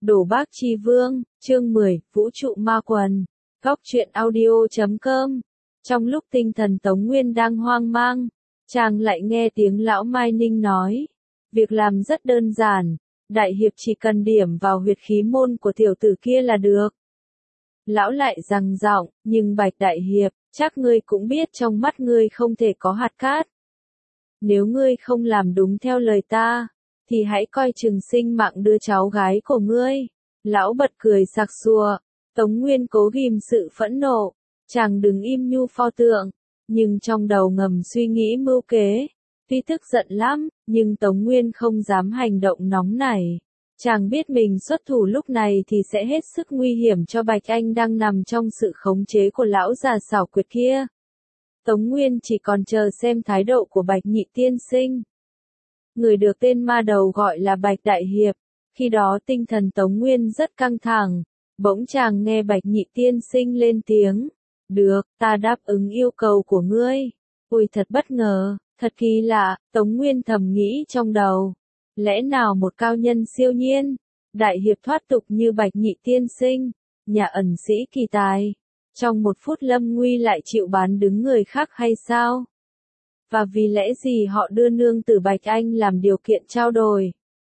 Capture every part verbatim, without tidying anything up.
Đồ Bác Chi Vương, chương mười, Vũ trụ ma quần. Góc truyện audio chấm com. Trong lúc tinh thần Tống Nguyên đang hoang mang, chàng lại nghe tiếng lão Mai Ninh nói. Việc làm rất đơn giản, đại hiệp chỉ cần điểm vào huyệt khí môn của tiểu tử kia là được. Lão lại gằn giọng, nhưng Bạch đại hiệp, chắc ngươi cũng biết trong mắt ngươi không thể có hạt cát. Nếu ngươi không làm đúng theo lời ta, thì hãy coi chừng sinh mạng đứa cháu gái của ngươi. Lão bật cười sặc sụa. Tống Nguyên cố ghim sự phẫn nộ, chàng đừng im nhu pho tượng, nhưng trong đầu ngầm suy nghĩ mưu kế. Tuy tức giận lắm, nhưng Tống Nguyên không dám hành động nóng nảy. Chàng biết mình xuất thủ lúc này thì sẽ hết sức nguy hiểm cho Bạch Anh đang nằm trong sự khống chế của lão già xảo quyệt kia. Tống Nguyên chỉ còn chờ xem thái độ của Bạch Nhị tiên sinh. Người được tên ma đầu gọi là Bạch đại hiệp. Khi đó tinh thần Tống Nguyên rất căng thẳng. Bỗng chàng nghe Bạch Nhị tiên sinh lên tiếng. Được, ta đáp ứng yêu cầu của ngươi. Ôi thật bất ngờ, thật kỳ lạ, Tống Nguyên thầm nghĩ trong đầu. Lẽ nào một cao nhân siêu nhiên, đại hiệp thoát tục như Bạch Nhị tiên sinh, nhà ẩn sĩ kỳ tài, trong một phút lâm nguy lại chịu bán đứng người khác hay sao? Và vì lẽ gì họ đưa nương tử Bạch Anh làm điều kiện trao đổi?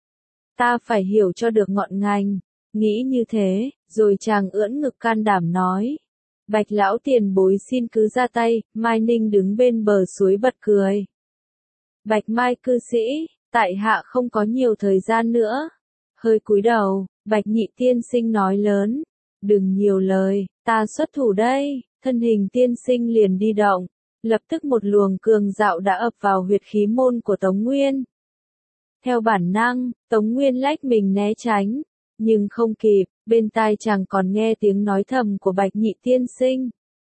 Ta phải hiểu cho được ngọn ngành. Nghĩ như thế, rồi chàng ưỡn ngực can đảm nói. Bạch lão tiền bối xin cứ ra tay. Mai Ninh đứng bên bờ suối bật cười. Bạch Mai cư sĩ, tại hạ không có nhiều thời gian nữa. Hơi cúi đầu, Bạch Nhị tiên sinh nói lớn. Đừng nhiều lời, ta xuất thủ đây. Thân hình tiên sinh liền đi động. Lập tức một luồng cường dạo đã ập vào huyệt khí môn của Tống Nguyên. Theo bản năng, Tống Nguyên lách mình né tránh. Nhưng không kịp, bên tai chàng còn nghe tiếng nói thầm của Bạch Nhị tiên sinh.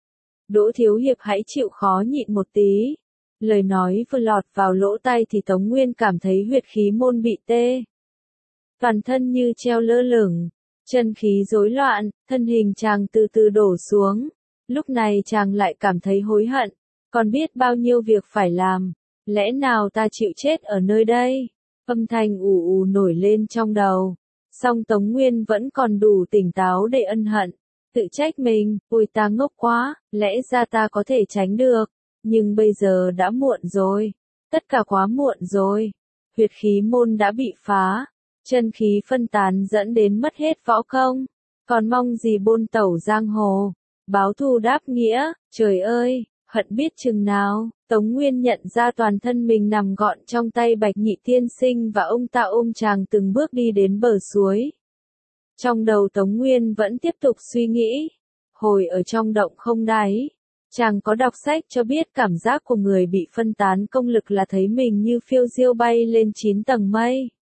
Đỗ thiếu hiệp hãy chịu khó nhịn một tí. Lời nói vừa lọt vào lỗ tai thì Tống Nguyên cảm thấy huyệt khí môn bị tê. Toàn thân như treo lơ lửng, chân khí rối loạn, thân hình chàng từ từ đổ xuống. Lúc này chàng lại cảm thấy hối hận, còn biết bao nhiêu việc phải làm. Lẽ nào ta chịu chết ở nơi đây? Âm thanh ù ù nổi lên trong đầu. Song Tống Nguyên vẫn còn đủ tỉnh táo để ân hận, tự trách mình, ôi ta ngốc quá, lẽ ra ta có thể tránh được, nhưng bây giờ đã muộn rồi, tất cả quá muộn rồi, huyệt khí môn đã bị phá, chân khí phân tán dẫn đến mất hết võ công, còn mong gì bôn tẩu giang hồ, báo thù đáp nghĩa, trời ơi, hận biết chừng nào. Tống Nguyên nhận ra toàn thân mình nằm gọn trong tay Bạch Nhị tiên sinh và ông ta ôm chàng từng bước đi đến bờ suối. Trong đầu Tống Nguyên vẫn tiếp tục suy nghĩ. Hồi ở trong động không đáy, chàng có đọc sách cho biết cảm giác của người bị phân tán công lực là thấy mình như phiêu diêu bay lên chín tầng mây.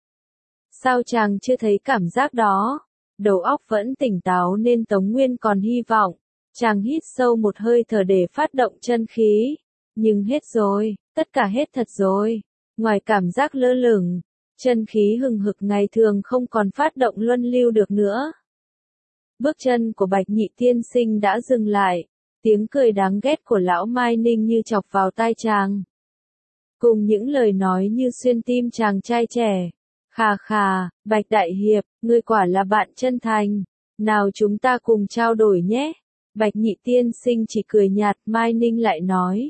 Sao chàng chưa thấy cảm giác đó? Đầu óc vẫn tỉnh táo nên Tống Nguyên còn hy vọng. Chàng hít sâu một hơi thở để phát động chân khí. Nhưng hết rồi, tất cả hết thật rồi. Ngoài cảm giác lơ lửng, chân khí hừng hực ngày thường không còn phát động luân lưu được nữa. Bước chân của Bạch Nhị tiên sinh đã dừng lại, tiếng cười đáng ghét của lão Mai Ninh như chọc vào tai chàng. Cùng những lời nói như xuyên tim chàng trai trẻ. Khà khà, Bạch đại hiệp, ngươi quả là bạn chân thành. Nào chúng ta cùng trao đổi nhé. Bạch Nhị tiên sinh chỉ cười nhạt, Mai Ninh lại nói.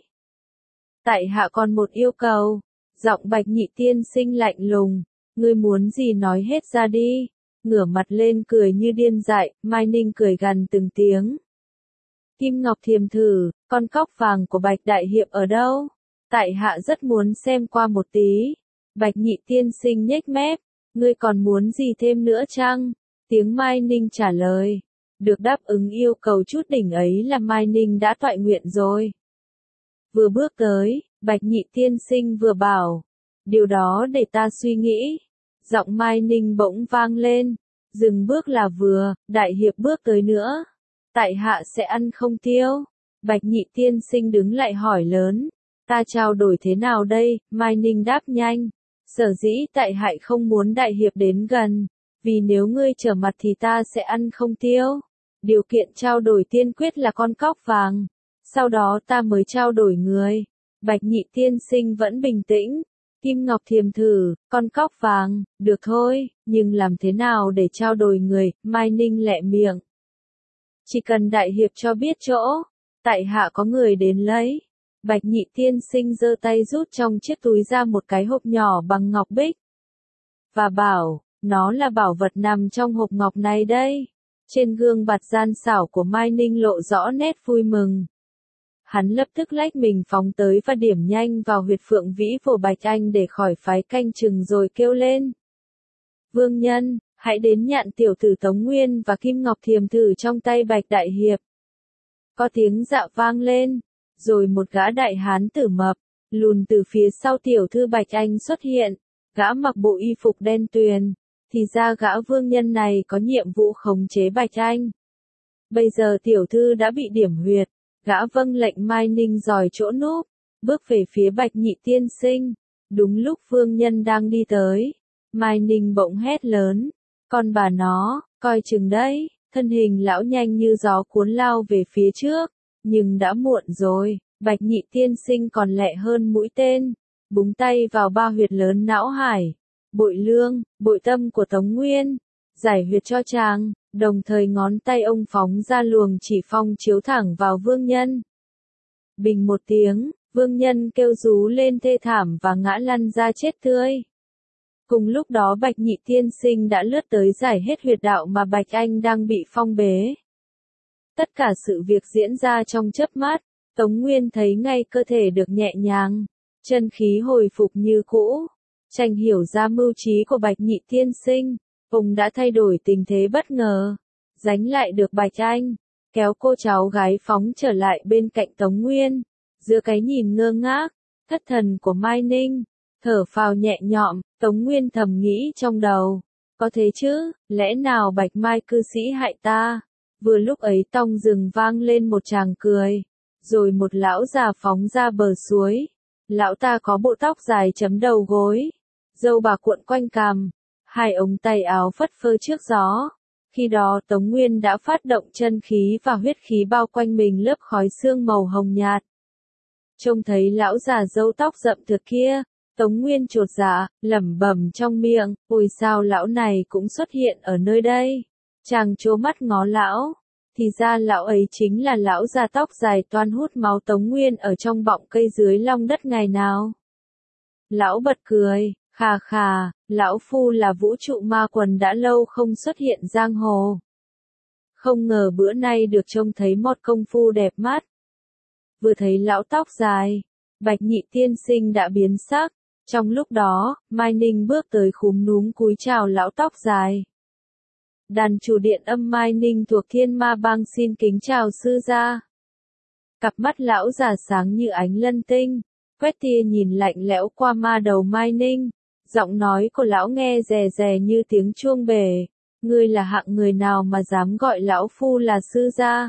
Tại hạ còn một yêu cầu. Giọng Bạch Nhị tiên sinh lạnh lùng. Ngươi muốn gì nói hết ra đi. Ngửa mặt lên cười như điên dại, Mai Ninh cười gằn từng tiếng. Kim Ngọc Thiềm thử, con cóc vàng của Bạch đại hiệp ở đâu? Tại hạ rất muốn xem qua một tí. Bạch Nhị tiên sinh nhếch mép. Ngươi còn muốn gì thêm nữa chăng? Tiếng Mai Ninh trả lời. Được đáp ứng yêu cầu chút đỉnh ấy là Mai Ninh đã toại nguyện rồi. Vừa bước tới, Bạch Nhị tiên sinh vừa bảo. Điều đó để ta suy nghĩ. Giọng Mai Ninh bỗng vang lên. Dừng bước là vừa, đại hiệp bước tới nữa. Tại hạ sẽ ăn không tiêu. Bạch Nhị tiên sinh đứng lại hỏi lớn. Ta trao đổi thế nào đây? Mai Ninh đáp nhanh. Sở dĩ tại hạ không muốn đại hiệp đến gần. Vì nếu ngươi trở mặt thì ta sẽ ăn không tiêu. Điều kiện trao đổi tiên quyết là con cóc vàng. Sau đó ta mới trao đổi người. Bạch Nhị tiên sinh vẫn bình tĩnh. Kim Ngọc Thiềm thử, con cóc vàng, được thôi, nhưng làm thế nào để trao đổi người, Mai Ninh lẹ miệng. Chỉ cần đại hiệp cho biết chỗ, tại hạ có người đến lấy. Bạch Nhị tiên sinh giơ tay rút trong chiếc túi ra một cái hộp nhỏ bằng ngọc bích. Và bảo, nó là bảo vật nằm trong hộp ngọc này đây. Trên gương mặt gian xảo của Mai Ninh lộ rõ nét vui mừng. Hắn lập tức lách mình phóng tới và điểm nhanh vào huyệt phượng vĩ của Bạch Anh để khỏi phái canh chừng rồi kêu lên. Vương nhân, hãy đến nhận tiểu tử Tống Nguyên và Kim Ngọc Thiềm thử trong tay Bạch Đại Hiệp. Có tiếng dạ vang lên, rồi một gã đại hán tử mập, lùn từ phía sau tiểu thư Bạch Anh xuất hiện, gã mặc bộ y phục đen tuyền, thì ra gã vương nhân này có nhiệm vụ khống chế Bạch Anh. Bây giờ tiểu thư đã bị điểm huyệt, gã vâng lệnh Mai Ninh dòi chỗ núp, bước về phía Bạch Nhị tiên sinh, đúng lúc vương nhân đang đi tới, Mai Ninh bỗng hét lớn, con bà nó, coi chừng đấy, thân hình lão nhanh như gió cuốn lao về phía trước, nhưng đã muộn rồi, Bạch Nhị tiên sinh còn lẹ hơn mũi tên, búng tay vào ba huyệt lớn não hải, bội lương, bội tâm của Tống Nguyên, giải huyệt cho chàng, đồng thời ngón tay ông phóng ra luồng chỉ phong chiếu thẳng vào vương nhân. Bình một tiếng, vương nhân kêu rú lên thê thảm và ngã lăn ra chết tươi. Cùng lúc đó Bạch Nhị tiên sinh đã lướt tới giải hết huyệt đạo mà Bạch Anh đang bị phong bế. Tất cả sự việc diễn ra trong chớp mắt, Tống Nguyên thấy ngay cơ thể được nhẹ nhàng, chân khí hồi phục như cũ. Tranh hiểu ra mưu trí của Bạch Nhị tiên sinh, ông đã thay đổi tình thế bất ngờ, giánh lại được Bạch Anh, kéo cô cháu gái phóng trở lại bên cạnh Tống Nguyên, giữa cái nhìn ngơ ngác, thất thần của Mai Ninh, thở phào nhẹ nhõm, Tống Nguyên thầm nghĩ trong đầu, có thế chứ, lẽ nào Bạch Mai cư sĩ hại ta? Vừa lúc ấy tông rừng vang lên một tràng cười, rồi một lão già phóng ra bờ suối, lão ta có bộ tóc dài chấm đầu gối, râu bạc cuộn quanh cằm, hai ống tay áo phất phơ trước gió. Khi đó Tống Nguyên đã phát động chân khí và huyết khí bao quanh mình lớp khói sương màu hồng nhạt. Trông thấy lão già râu tóc rậm thượt kia, Tống Nguyên chột dạ, lẩm bẩm trong miệng, ôi sao lão này cũng xuất hiện ở nơi đây. Chàng trố mắt ngó lão, thì ra lão ấy chính là lão già tóc dài toan hút máu Tống Nguyên ở trong bọng cây dưới long đất ngày nào. Lão bật cười, khà khà, lão phu là vũ trụ ma quần đã lâu không xuất hiện giang hồ. Không ngờ bữa nay được trông thấy một công phu đẹp mắt. Vừa thấy lão tóc dài, Bạch Nhị tiên sinh đã biến sắc. Trong lúc đó, Mai Ninh bước tới khúm núm cúi chào lão tóc dài. Đàn chủ điện âm Mai Ninh thuộc Thiên Ma Bang xin kính chào sư gia. Cặp mắt lão già sáng như ánh lân tinh, quét tia nhìn lạnh lẽo qua ma đầu Mai Ninh. Giọng nói của lão nghe rè rè như tiếng chuông bể. Ngươi là hạng người nào mà dám gọi lão phu là sư gia?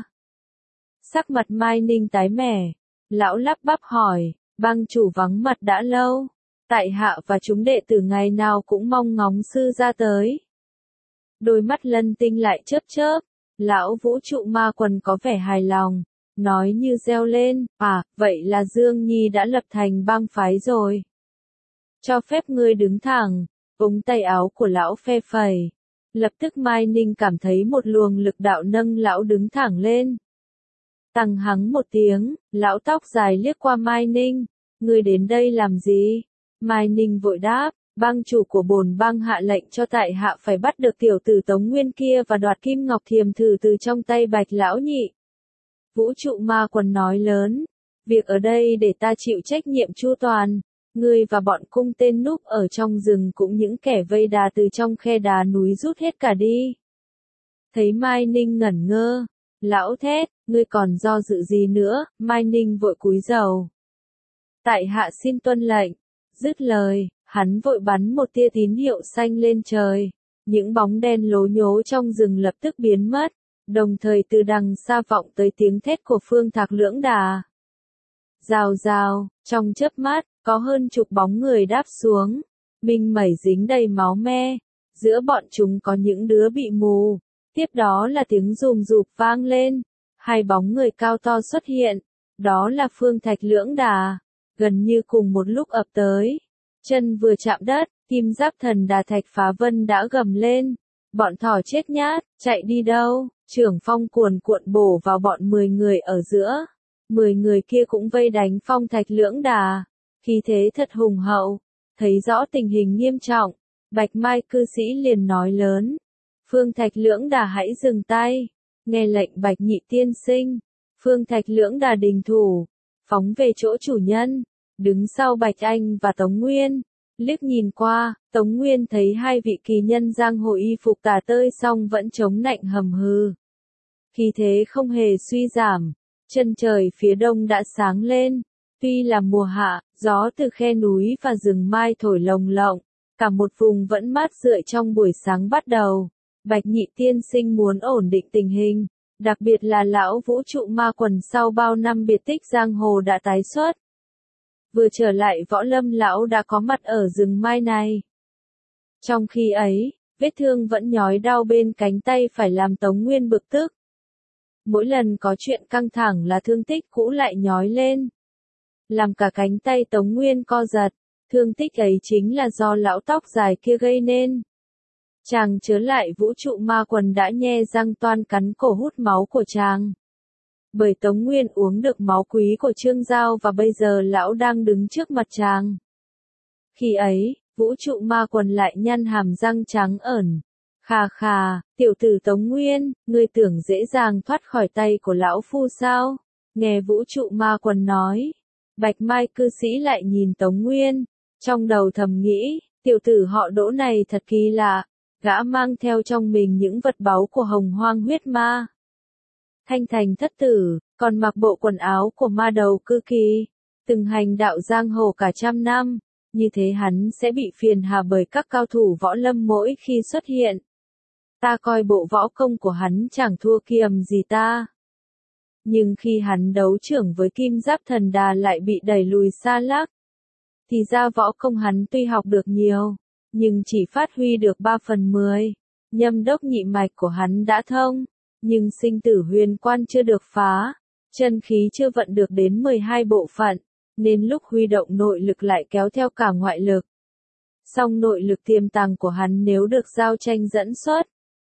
Sắc mặt Mai Ninh tái mẻ. Lão lắp bắp hỏi, bang chủ vắng mặt đã lâu. Tại hạ và chúng đệ tử ngày nào cũng mong ngóng sư gia tới. Đôi mắt lân tinh lại chớp chớp. Lão vũ trụ ma quần có vẻ hài lòng. Nói như reo lên, à, vậy là Dương Nhi đã lập thành bang phái rồi. Cho phép ngươi đứng thẳng, ống tay áo của lão phe phẩy. Lập tức Mai Ninh cảm thấy một luồng lực đạo nâng lão đứng thẳng lên. Tăng hắng một tiếng, lão tóc dài liếc qua Mai Ninh, ngươi đến đây làm gì? Mai Ninh vội đáp, bang chủ của bổn bang hạ lệnh cho tại hạ phải bắt được tiểu tử Tống Nguyên kia và đoạt Kim Ngọc Thiềm thử từ trong tay Bạch lão nhị. Vũ trụ ma quần nói lớn, việc ở đây để ta chịu trách nhiệm chu toàn. Ngươi và bọn cung tên núp ở trong rừng cũng những kẻ vây đà từ trong khe đá núi rút hết cả đi. Thấy Mai Ninh ngẩn ngơ, lão thét, ngươi còn do dự gì nữa? Mai Ninh vội cúi rầu. Tại hạ xin tuân lệnh. Dứt lời, hắn vội bắn một tia tín hiệu xanh lên trời. Những bóng đen lố nhố trong rừng lập tức biến mất, đồng thời từ đằng xa vọng tới tiếng thét của Phương Thạc Lưỡng Đà. Rào rào, trong chớp mắt, có hơn chục bóng người đáp xuống, mình mẩy dính đầy máu me, giữa bọn chúng có những đứa bị mù, tiếp đó là tiếng rùm rụp vang lên, hai bóng người cao to xuất hiện, đó là Phương Thạch Lưỡng Đà, gần như cùng một lúc ập tới. Chân vừa chạm đất, kim giáp thần đà Thạch Phá Vân đã gầm lên. Bọn thỏ chết nhát, chạy đi đâu? Trưởng phong cuồn cuộn bổ vào bọn mười người ở giữa. Mười người kia cũng vây đánh Phong Thạch Lưỡng Đà. Khí thế thật hùng hậu. Thấy rõ tình hình nghiêm trọng, Bạch Mai cư sĩ liền nói lớn. Phương Thạch Lưỡng Đà hãy dừng tay. Nghe lệnh Bạch Nhị tiên sinh. Phương Thạch Lưỡng Đà đình thủ. Phóng về chỗ chủ nhân. Đứng sau Bạch Anh và Tống Nguyên. Liếc nhìn qua, Tống Nguyên thấy hai vị kỳ nhân giang hồ y phục tà tơi song vẫn chống nạnh hầm hừ. Khí thế không hề suy giảm. Chân trời phía đông đã sáng lên. Tuy là mùa hạ, gió từ khe núi và rừng mai thổi lồng lộng. Cả một vùng vẫn mát rượi trong buổi sáng bắt đầu. Bạch Nhị tiên sinh muốn ổn định tình hình. Đặc biệt là lão vũ trụ ma quần sau bao năm biệt tích giang hồ đã tái xuất. Vừa trở lại Võ Lâm lão đã có mặt ở rừng mai này. Trong khi ấy, vết thương vẫn nhói đau bên cánh tay phải làm Tống Nguyên bực tức. Mỗi lần có chuyện căng thẳng là thương tích cũ lại nhói lên. Làm cả cánh tay Tống Nguyên co giật, thương tích ấy chính là do lão tóc dài kia gây nên. Chàng chớ lại vũ trụ ma quần đã nhe răng toan cắn cổ hút máu của chàng. Bởi Tống Nguyên uống được máu quý của Trương Giao và bây giờ lão đang đứng trước mặt chàng. Khi ấy, vũ trụ ma quần lại nhăn hàm răng trắng ẩn. Khà khà, tiểu tử Tống Nguyên, ngươi tưởng dễ dàng thoát khỏi tay của lão phu sao? Nghe vũ trụ ma quần nói. Bạch Mai cư sĩ lại nhìn Tống Nguyên. Trong đầu thầm nghĩ, tiểu tử họ Đỗ này thật kỳ lạ. Gã mang theo trong mình những vật báu của hồng hoang huyết ma. Thanh thành thất tử, còn mặc bộ quần áo của ma đầu cư kỳ. Từng hành đạo giang hồ cả trăm năm. Như thế hắn sẽ bị phiền hà bởi các cao thủ võ lâm mỗi khi xuất hiện. Ta coi bộ võ công của hắn chẳng thua kiềm gì ta. Nhưng khi hắn đấu trưởng với kim giáp thần đà lại bị đẩy lùi xa lắc. Thì ra võ công hắn tuy học được nhiều, nhưng chỉ phát huy được ba phần mười. Nhâm đốc nhị mạch của hắn đã thông, nhưng sinh tử huyền quan chưa được phá. Chân khí chưa vận được đến mười hai bộ phận, nên lúc huy động nội lực lại kéo theo cả ngoại lực. Song nội lực tiềm tàng của hắn nếu được giao tranh dẫn xuất,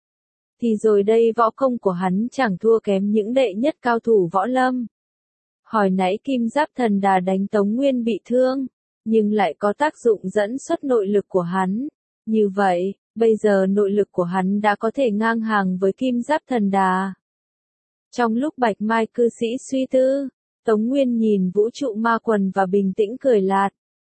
thì rồi đây võ công của hắn chẳng thua kém những đệ nhất cao thủ võ lâm. Hồi nãy kim giáp thần đà đánh Tống Nguyên bị thương, nhưng lại có tác dụng dẫn xuất nội lực của hắn. Như vậy, bây giờ nội lực của hắn đã có thể ngang hàng với kim giáp thần đà. Trong lúc Bạch Mai cư sĩ suy tư, Tống Nguyên nhìn vũ trụ ma quần và bình tĩnh cười lạt.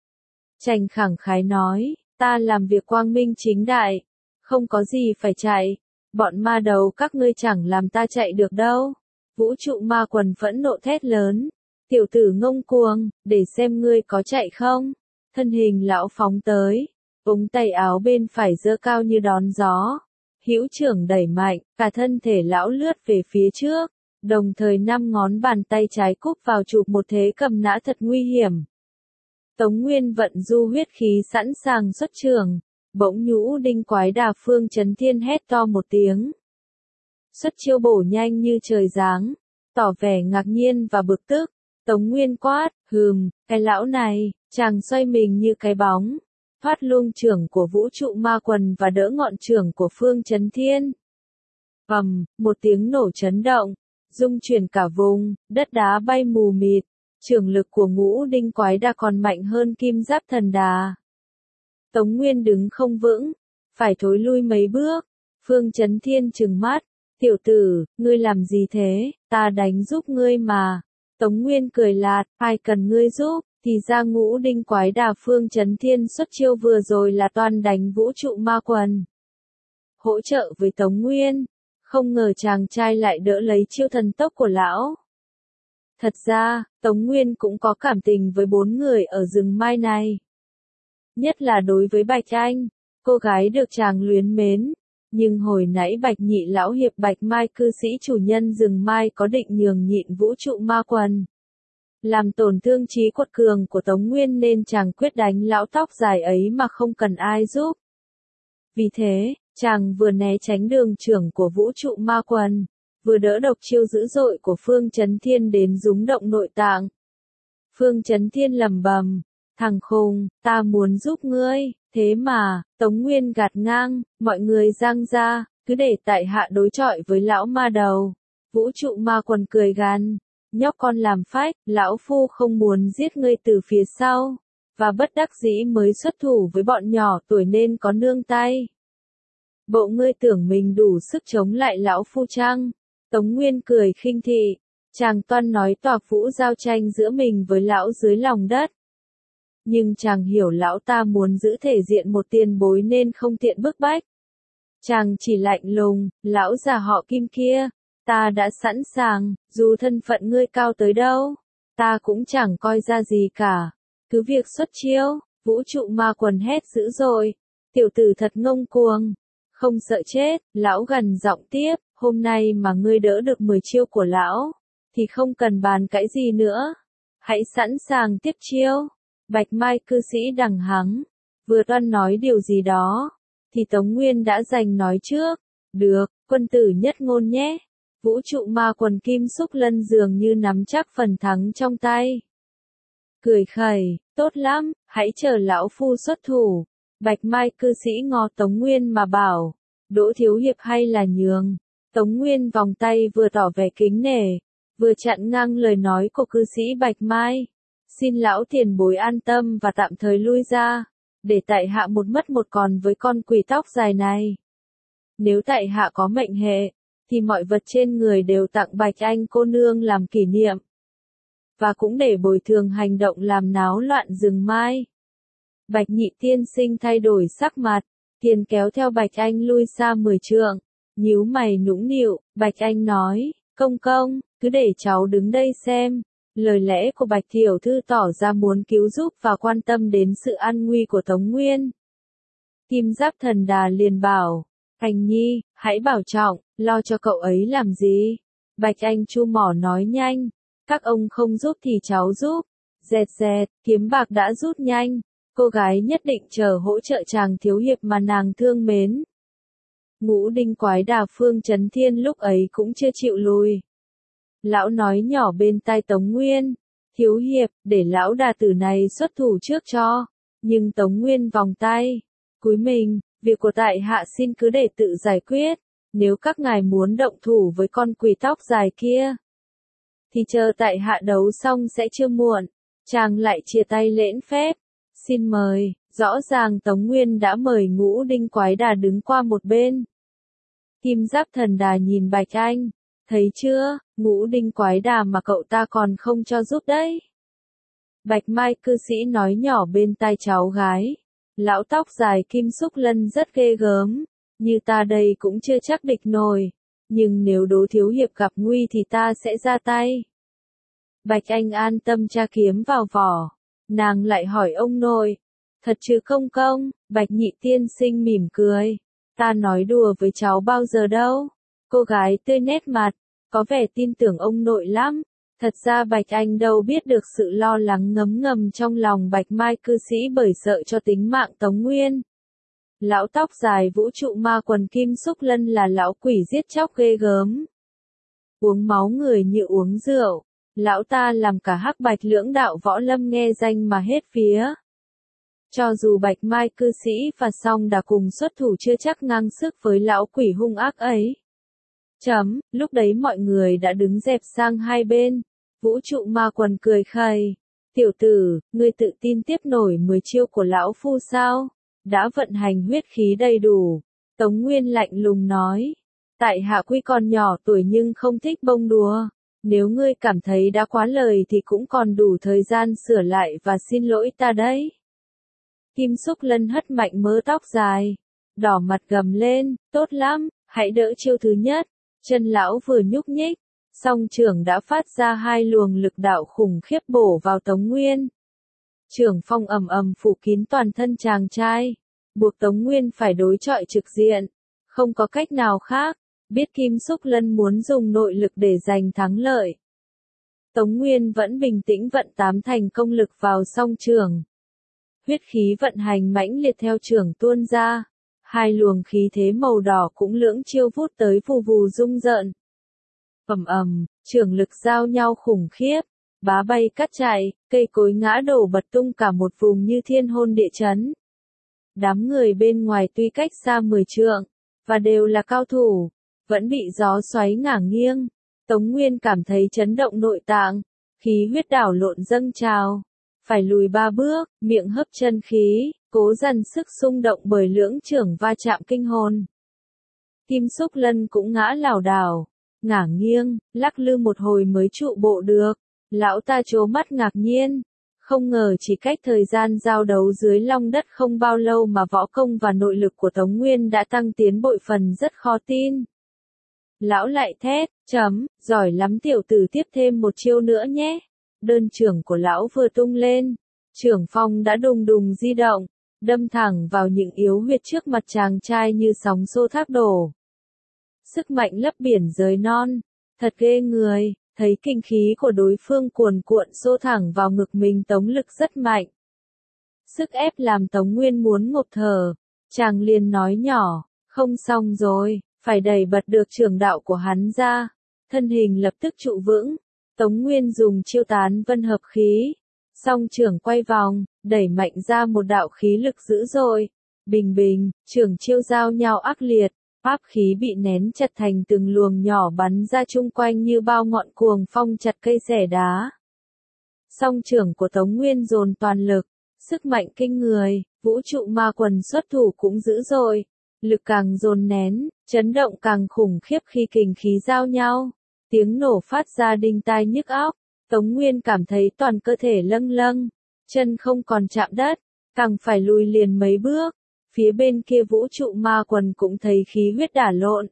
Chàng khẳng khái nói, ta làm việc quang minh chính đại, không có gì phải chạy. Bọn ma đầu các ngươi chẳng làm ta chạy được đâu. Vũ trụ ma quần phẫn nộ thét lớn. Tiểu tử ngông cuồng, để xem ngươi có chạy không. Thân hình lão phóng tới. Ống tay áo bên phải giơ cao như đón gió. Hữu trưởng đẩy mạnh, cả thân thể lão lướt về phía trước. Đồng thời năm ngón bàn tay trái cúp vào chụp một thế cầm nã thật nguy hiểm. Tống Nguyên vận du huyết khí sẵn sàng xuất trường. Bỗng nhũ đinh quái đà Phương Chấn Thiên hét to một tiếng. Xuất chiêu bổ nhanh như trời giáng, tỏ vẻ ngạc nhiên và bực tức. Tống Nguyên quát, hừm, cái lão này, chàng xoay mình như cái bóng, thoát luông trưởng của vũ trụ ma quần và đỡ ngọn trưởng của Phương Chấn Thiên. Ầm, một tiếng nổ chấn động, rung chuyển cả vùng, đất đá bay mù mịt, trưởng lực của ngũ đinh quái đà còn mạnh hơn kim giáp thần đà. Tống Nguyên đứng không vững, phải thối lui mấy bước. Phương Chấn Thiên trừng mắt, tiểu tử, ngươi làm gì thế, ta đánh giúp ngươi mà. Tống Nguyên cười lạt, ai cần ngươi giúp, thì ra ngũ đinh quái đà Phương Chấn Thiên xuất chiêu vừa rồi là toan đánh vũ trụ ma quần. Hỗ trợ với Tống Nguyên, không ngờ chàng trai lại đỡ lấy chiêu thần tốc của lão. Thật ra, Tống Nguyên cũng có cảm tình với bốn người ở rừng mai này. Nhất là đối với Bạch Anh, cô gái được chàng luyến mến. Nhưng hồi nãy Bạch Nhị lão hiệp Bạch Mai cư sĩ chủ nhân rừng mai có định nhường nhịn vũ trụ ma quần, làm tổn thương trí quật cường của Tống Nguyên nên chàng quyết đánh lão tóc dài ấy mà không cần ai giúp. Vì thế, chàng vừa né tránh đường trưởng của vũ trụ ma quần, vừa đỡ độc chiêu dữ dội của Phương Chấn Thiên đến rúng động nội tạng. Phương Chấn Thiên lầm bầm, Thằng khùng, ta muốn giúp ngươi, thế mà, Tống Nguyên gạt ngang, mọi người giang ra, cứ để tại hạ đối chọi với lão ma đầu. Vũ trụ ma quần cười gằn, nhóc con làm phách, lão phu không muốn giết ngươi từ phía sau, và bất đắc dĩ mới xuất thủ với bọn nhỏ tuổi nên có nương tay. Bộ ngươi tưởng mình đủ sức chống lại lão phu chăng? Tống Nguyên cười khinh thị, chàng toan nói tòa vũ giao tranh giữa mình với lão dưới lòng đất. Nhưng chàng hiểu lão ta muốn giữ thể diện một tiền bối nên không tiện bức bách. Chàng chỉ lạnh lùng, lão già họ Kim kia, ta đã sẵn sàng, dù thân phận ngươi cao tới đâu, ta cũng chẳng coi ra gì cả. Cứ việc xuất chiêu, vũ trụ ma quần hét dữ dội, tiểu tử thật ngông cuồng, không sợ chết, lão gần giọng tiếp, hôm nay mà ngươi đỡ được mười chiêu của lão, thì không cần bàn cãi gì nữa, hãy sẵn sàng tiếp chiêu. Bạch Mai cư sĩ đằng hắng, vừa toan nói điều gì đó, thì Tống Nguyên đã giành nói trước, được, quân tử nhất ngôn nhé. Vũ trụ ma quần Kim Xúc Lân dường như nắm chắc phần thắng trong tay. Cười khẩy, tốt lắm, hãy chờ lão phu xuất thủ. Bạch Mai cư sĩ ngó Tống Nguyên mà bảo, Đỗ thiếu hiệp hay là nhường. Tống Nguyên vòng tay vừa tỏ vẻ kính nể, vừa chặn ngang lời nói của cư sĩ Bạch Mai. Xin lão tiền bối an tâm và tạm thời lui ra, để tại hạ một mất một còn với con quỷ tóc dài này. Nếu tại hạ có mệnh hệ, thì mọi vật trên người đều tặng Bạch Anh cô nương làm kỷ niệm. Và cũng để bồi thường hành động làm náo loạn rừng mai. Bạch Nhị tiên sinh thay đổi sắc mặt, tiền kéo theo Bạch Anh lui xa mười trượng, nhíu mày nũng nịu, Bạch Anh nói, công công, cứ để cháu đứng đây xem. Lời lẽ của Bạch tiểu thư tỏ ra muốn cứu giúp và quan tâm đến sự an nguy của Tống Nguyên. Kim Giáp Thần Đà liền bảo, Anh Nhi, hãy bảo trọng, lo cho cậu ấy làm gì? Bạch Anh chu mỏ nói nhanh, các ông không giúp thì cháu giúp. Dẹt dẹt, kiếm bạc đã rút nhanh, cô gái nhất định chờ hỗ trợ chàng thiếu hiệp mà nàng thương mến. Ngũ Đinh Quái Đà Phương Chấn Thiên lúc ấy cũng chưa chịu lùi. Lão nói nhỏ bên tai Tống Nguyên, thiếu hiệp, để lão đà tử này xuất thủ trước cho. Nhưng Tống Nguyên vòng tay, cúi mình, việc của tại hạ xin cứ để tự giải quyết. Nếu các ngài muốn động thủ với con quỷ tóc dài kia, thì chờ tại hạ đấu xong sẽ chưa muộn. Chàng lại chia tay lễ phép, xin mời. Rõ ràng Tống Nguyên đã mời Ngũ Đinh Quái Đà đứng qua một bên. Kim Giáp Thần Đà nhìn Bạch Anh, thấy chưa, Ngũ Đinh Quái Đà mà cậu ta còn không cho giúp đấy. Bạch Mai cư sĩ nói nhỏ bên tai cháu gái, lão tóc dài Kim Xúc Lân rất ghê gớm, như ta đây cũng chưa chắc địch nổi, nhưng nếu Đỗ thiếu hiệp gặp nguy thì ta sẽ ra tay. Bạch Anh an tâm tra kiếm vào vỏ, nàng lại hỏi ông nội, thật chứ công công? Bạch Nhị tiên sinh mỉm cười, ta nói đùa với cháu bao giờ đâu. Cô gái tươi nét mặt, có vẻ tin tưởng ông nội lắm. Thật ra Bạch Anh đâu biết được sự lo lắng ngấm ngầm trong lòng Bạch Mai cư sĩ bởi sợ cho tính mạng Tống Nguyên. Lão tóc dài vũ trụ ma quần Kim Xúc Lân là lão quỷ giết chóc ghê gớm. Uống máu người như uống rượu, lão ta làm cả hắc bạch lưỡng đạo võ lâm nghe danh mà hết phía. Cho dù Bạch Mai cư sĩ và Song Đà cùng xuất thủ chưa chắc ngang sức với lão quỷ hung ác ấy. Chấm, lúc đấy mọi người đã đứng dẹp sang hai bên. Vũ trụ ma quần cười khẩy. Tiểu tử, ngươi tự tin tiếp nổi mười chiêu của lão phu sao? Đã vận hành huyết khí đầy đủ. Tống Nguyên lạnh lùng nói. Tại hạ quy còn nhỏ tuổi nhưng không thích bông đùa. Nếu ngươi cảm thấy đã quá lời thì cũng còn đủ thời gian sửa lại và xin lỗi ta đấy. Kim Xúc Lân hất mạnh mớ tóc dài. Đỏ mặt gầm lên, tốt lắm, hãy đỡ chiêu thứ nhất. Chân lão vừa nhúc nhích, song trưởng đã phát ra hai luồng lực đạo khủng khiếp bổ vào Tống Nguyên. Trưởng phong ầm ầm phủ kín toàn thân chàng trai, buộc Tống Nguyên phải đối chọi trực diện. Không có cách nào khác, biết Kim Xúc Lân muốn dùng nội lực để giành thắng lợi. Tống Nguyên vẫn bình tĩnh vận tám thành công lực vào song trưởng. Huyết khí vận hành mãnh liệt theo trưởng tuôn ra. Hai luồng khí thế màu đỏ cũng lưỡng chiêu vút tới vù vù rung rợn. Ầm ầm, trưởng lực giao nhau khủng khiếp, Bá bay cắt chạy, cây cối ngã đổ bật tung cả một vùng như thiên hôn địa chấn. Đám người bên ngoài tuy cách xa mười trượng, và đều là cao thủ, vẫn bị gió xoáy ngả nghiêng. Tống Nguyên cảm thấy chấn động nội tạng, khí huyết đảo lộn dâng trào. Phải lùi ba bước, miệng hấp chân khí, cố dằn sức xung động bởi lưỡng trưởng va chạm kinh hồn. Kim Xúc Lân cũng ngã lảo đảo, ngả nghiêng, lắc lư một hồi mới trụ bộ được. Lão ta trố mắt ngạc nhiên, không ngờ chỉ cách thời gian giao đấu dưới long đất không bao lâu mà võ công và nội lực của Tống Nguyên đã tăng tiến bội phần, rất khó tin. Lão lại thét, chấm, giỏi lắm tiểu tử, tiếp thêm một chiêu nữa nhé. Đơn trưởng của lão vừa tung lên, trưởng phong đã đùng đùng di động, đâm thẳng vào những yếu huyệt trước mặt chàng trai như sóng xô thác đổ. Sức mạnh lấp biển giới non, thật ghê người. Thấy kinh khí của đối phương cuồn cuộn xô thẳng vào ngực mình, tống lực rất mạnh. Sức ép làm Tống Nguyên muốn ngộp thở, chàng liền nói nhỏ, không xong rồi, phải đẩy bật được trường đạo của hắn ra. Thân hình lập tức trụ vững, Tống Nguyên dùng chiêu tán vân hợp khí, song trưởng quay vòng, đẩy mạnh ra một đạo khí lực dữ dội. Bình bình, trưởng chiêu giao nhau ác liệt. Pháp khí bị nén chặt thành từng luồng nhỏ bắn ra chung quanh như bao ngọn cuồng phong chặt cây xẻ đá. Song trưởng của Tống Nguyên dồn toàn lực, sức mạnh kinh người, vũ trụ ma quần xuất thủ cũng dữ dội, lực càng dồn nén, chấn động càng khủng khiếp khi kình khí giao nhau. Tiếng nổ phát ra đinh tai nhức óc, Tống Nguyên cảm thấy toàn cơ thể lâng lâng, chân không còn chạm đất, càng phải lùi liền mấy bước. Phía bên kia vũ trụ ma quần cũng thấy khí huyết đả lộn.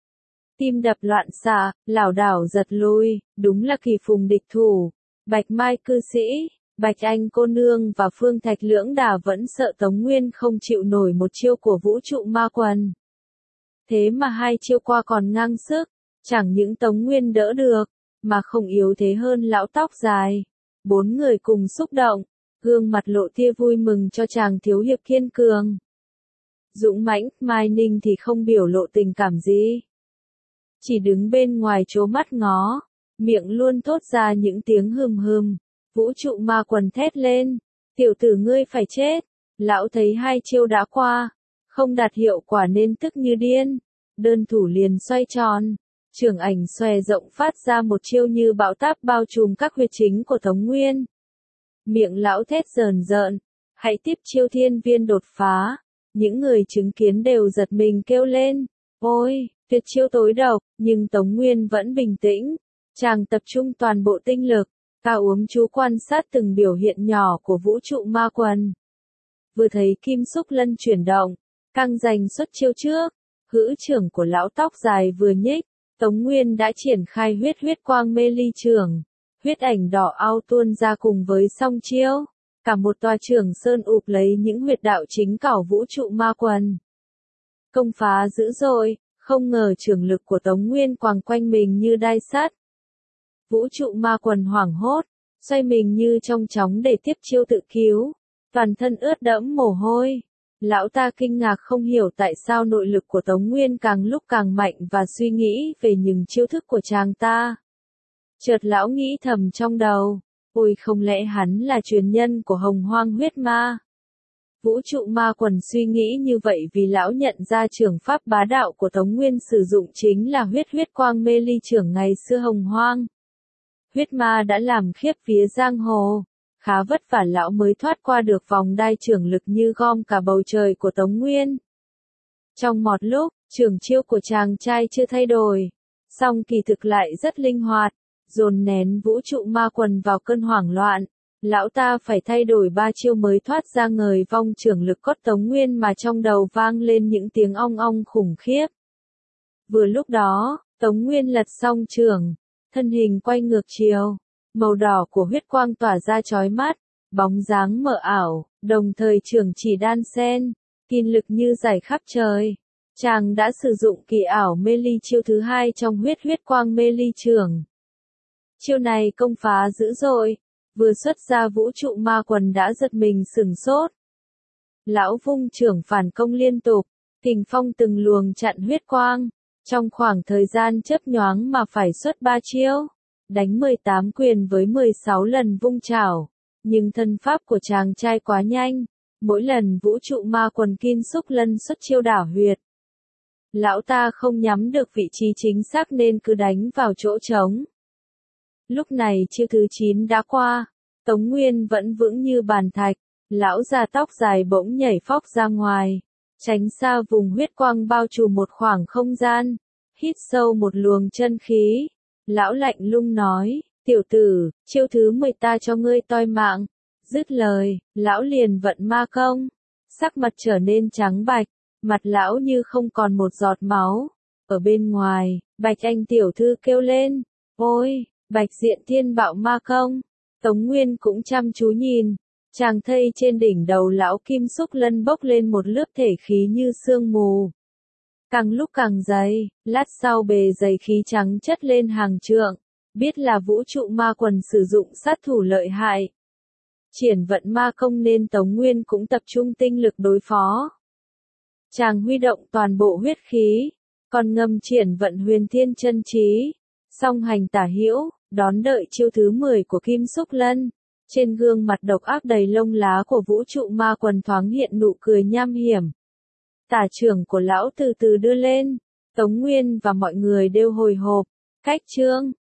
Tim đập loạn xạ, lảo đảo giật lui, đúng là kỳ phùng địch thủ. Bạch Mai cư sĩ, Bạch Anh cô nương và Phương Thạch lưỡng đà vẫn sợ Tống Nguyên không chịu nổi một chiêu của vũ trụ ma quần. Thế mà hai chiêu qua còn ngang sức, chẳng những Tống Nguyên đỡ được, mà không yếu thế hơn lão tóc dài. Bốn người cùng xúc động, gương mặt lộ tia vui mừng cho chàng thiếu hiệp kiên cường. Dũng mãnh, Mai Ninh thì không biểu lộ tình cảm gì. Chỉ đứng bên ngoài trố mắt ngó, miệng luôn thốt ra những tiếng hừm hừm. Vũ trụ ma quần thét lên, tiểu tử ngươi phải chết. Lão thấy hai chiêu đã qua, không đạt hiệu quả nên tức như điên. Đơn thủ liền xoay tròn, trường ảnh xòe rộng phát ra một chiêu như bão táp bao trùm các huyệt chính của Tống Nguyên. Miệng lão thét rờn rợn, hãy tiếp chiêu thiên viên đột phá. Những người chứng kiến đều giật mình kêu lên, ôi, tuyệt chiêu tối độc, nhưng Tống Nguyên vẫn bình tĩnh. Chàng tập trung toàn bộ tinh lực, cao uống chú quan sát từng biểu hiện nhỏ của vũ trụ ma quần. Vừa thấy Kim Xúc Lân chuyển động, căng giành xuất chiêu trước, hữu trưởng của lão tóc dài vừa nhích, Tống Nguyên đã triển khai huyết huyết quang mê ly trưởng. Huyết ảnh đỏ ao tuôn ra cùng với song chiêu. Cả một tòa trường sơn ụp lấy những huyệt đạo chính cảo vũ trụ ma quần. Công phá dữ dội, không ngờ trường lực của Tống Nguyên quàng quanh mình như đai sắt. Vũ trụ ma quần hoảng hốt, xoay mình như trong chóng để tiếp chiêu tự cứu, toàn thân ướt đẫm mồ hôi. Lão ta kinh ngạc không hiểu tại sao nội lực của Tống Nguyên càng lúc càng mạnh và suy nghĩ về những chiêu thức của chàng ta. Chợt lão nghĩ thầm trong đầu. Ôi, không lẽ hắn là truyền nhân của Hồng Hoang huyết ma? Vũ trụ ma quần suy nghĩ như vậy vì lão nhận ra trưởng pháp bá đạo của Tống Nguyên sử dụng chính là huyết huyết quang mê ly trưởng ngày xưa Hồng Hoang. Huyết ma đã làm khiếp phía giang hồ, khá vất vả lão mới thoát qua được vòng đai trưởng lực như gom cả bầu trời của Tống Nguyên. Trong một lúc, trường chiêu của chàng trai chưa thay đổi, song kỳ thực lại rất linh hoạt. Dồn nén vũ trụ ma quần vào cơn hoảng loạn, lão ta phải thay đổi ba chiêu mới thoát ra ngời vong trưởng lực cốt Tống Nguyên mà trong đầu vang lên những tiếng ong ong khủng khiếp. Vừa lúc đó, Tống Nguyên lật xong trường, thân hình quay ngược chiều, màu đỏ của huyết quang tỏa ra chói mắt, bóng dáng mờ ảo, đồng thời trường chỉ đan xen, kinh lực như rải khắp trời. Chàng đã sử dụng kỳ ảo mê ly chiêu thứ hai trong huyết huyết quang mê ly trường. Chiêu này công phá dữ dội, vừa xuất ra vũ trụ ma quần đã giật mình sửng sốt. Lão vung trưởng phản công liên tục, kình phong từng luồng chặn huyết quang, trong khoảng thời gian chớp nhoáng mà phải xuất ba chiêu. đánh mười tám quyền với mười sáu lần vung chảo. Nhưng thân pháp của chàng trai quá nhanh, mỗi lần vũ trụ ma quần Kim Xúc Lân xuất chiêu đảo huyệt. Lão ta không nhắm được vị trí chính xác nên cứ đánh vào chỗ trống. Lúc này chiêu thứ chín đã qua, Tống Nguyên vẫn vững như bàn thạch, lão già tóc dài bỗng nhảy phóc ra ngoài, tránh xa vùng huyết quang bao trùm một khoảng không gian, hít sâu một luồng chân khí. Lão lạnh lùng nói, tiểu tử, chiêu thứ mười ta cho ngươi toi mạng. Dứt lời, lão liền vận ma công, sắc mặt trở nên trắng bạch, mặt lão như không còn một giọt máu. Ở bên ngoài, Bạch Anh tiểu thư kêu lên, ôi, Bạch Diện Thiên bạo ma công. Tống Nguyên cũng chăm chú nhìn, chàng thấy trên đỉnh đầu lão Kim Xúc Lân bốc lên một lớp thể khí như sương mù. Càng lúc càng dày, lát sau bề dày khí trắng chất lên hàng trượng, biết là vũ trụ ma quần sử dụng sát thủ lợi hại. Triển vận ma công nên Tống Nguyên cũng tập trung tinh lực đối phó. Chàng huy động toàn bộ huyết khí, còn ngâm triển vận huyền thiên chân trí, song hành tả hữu, đón đợi chiêu thứ mười của Kim Xúc Lân. Trên gương mặt độc ác đầy lông lá của vũ trụ ma quần thoáng hiện nụ cười nham hiểm. Tả trưởng của lão từ từ đưa lên, Tống Nguyên và mọi người đều hồi hộp. Cách chương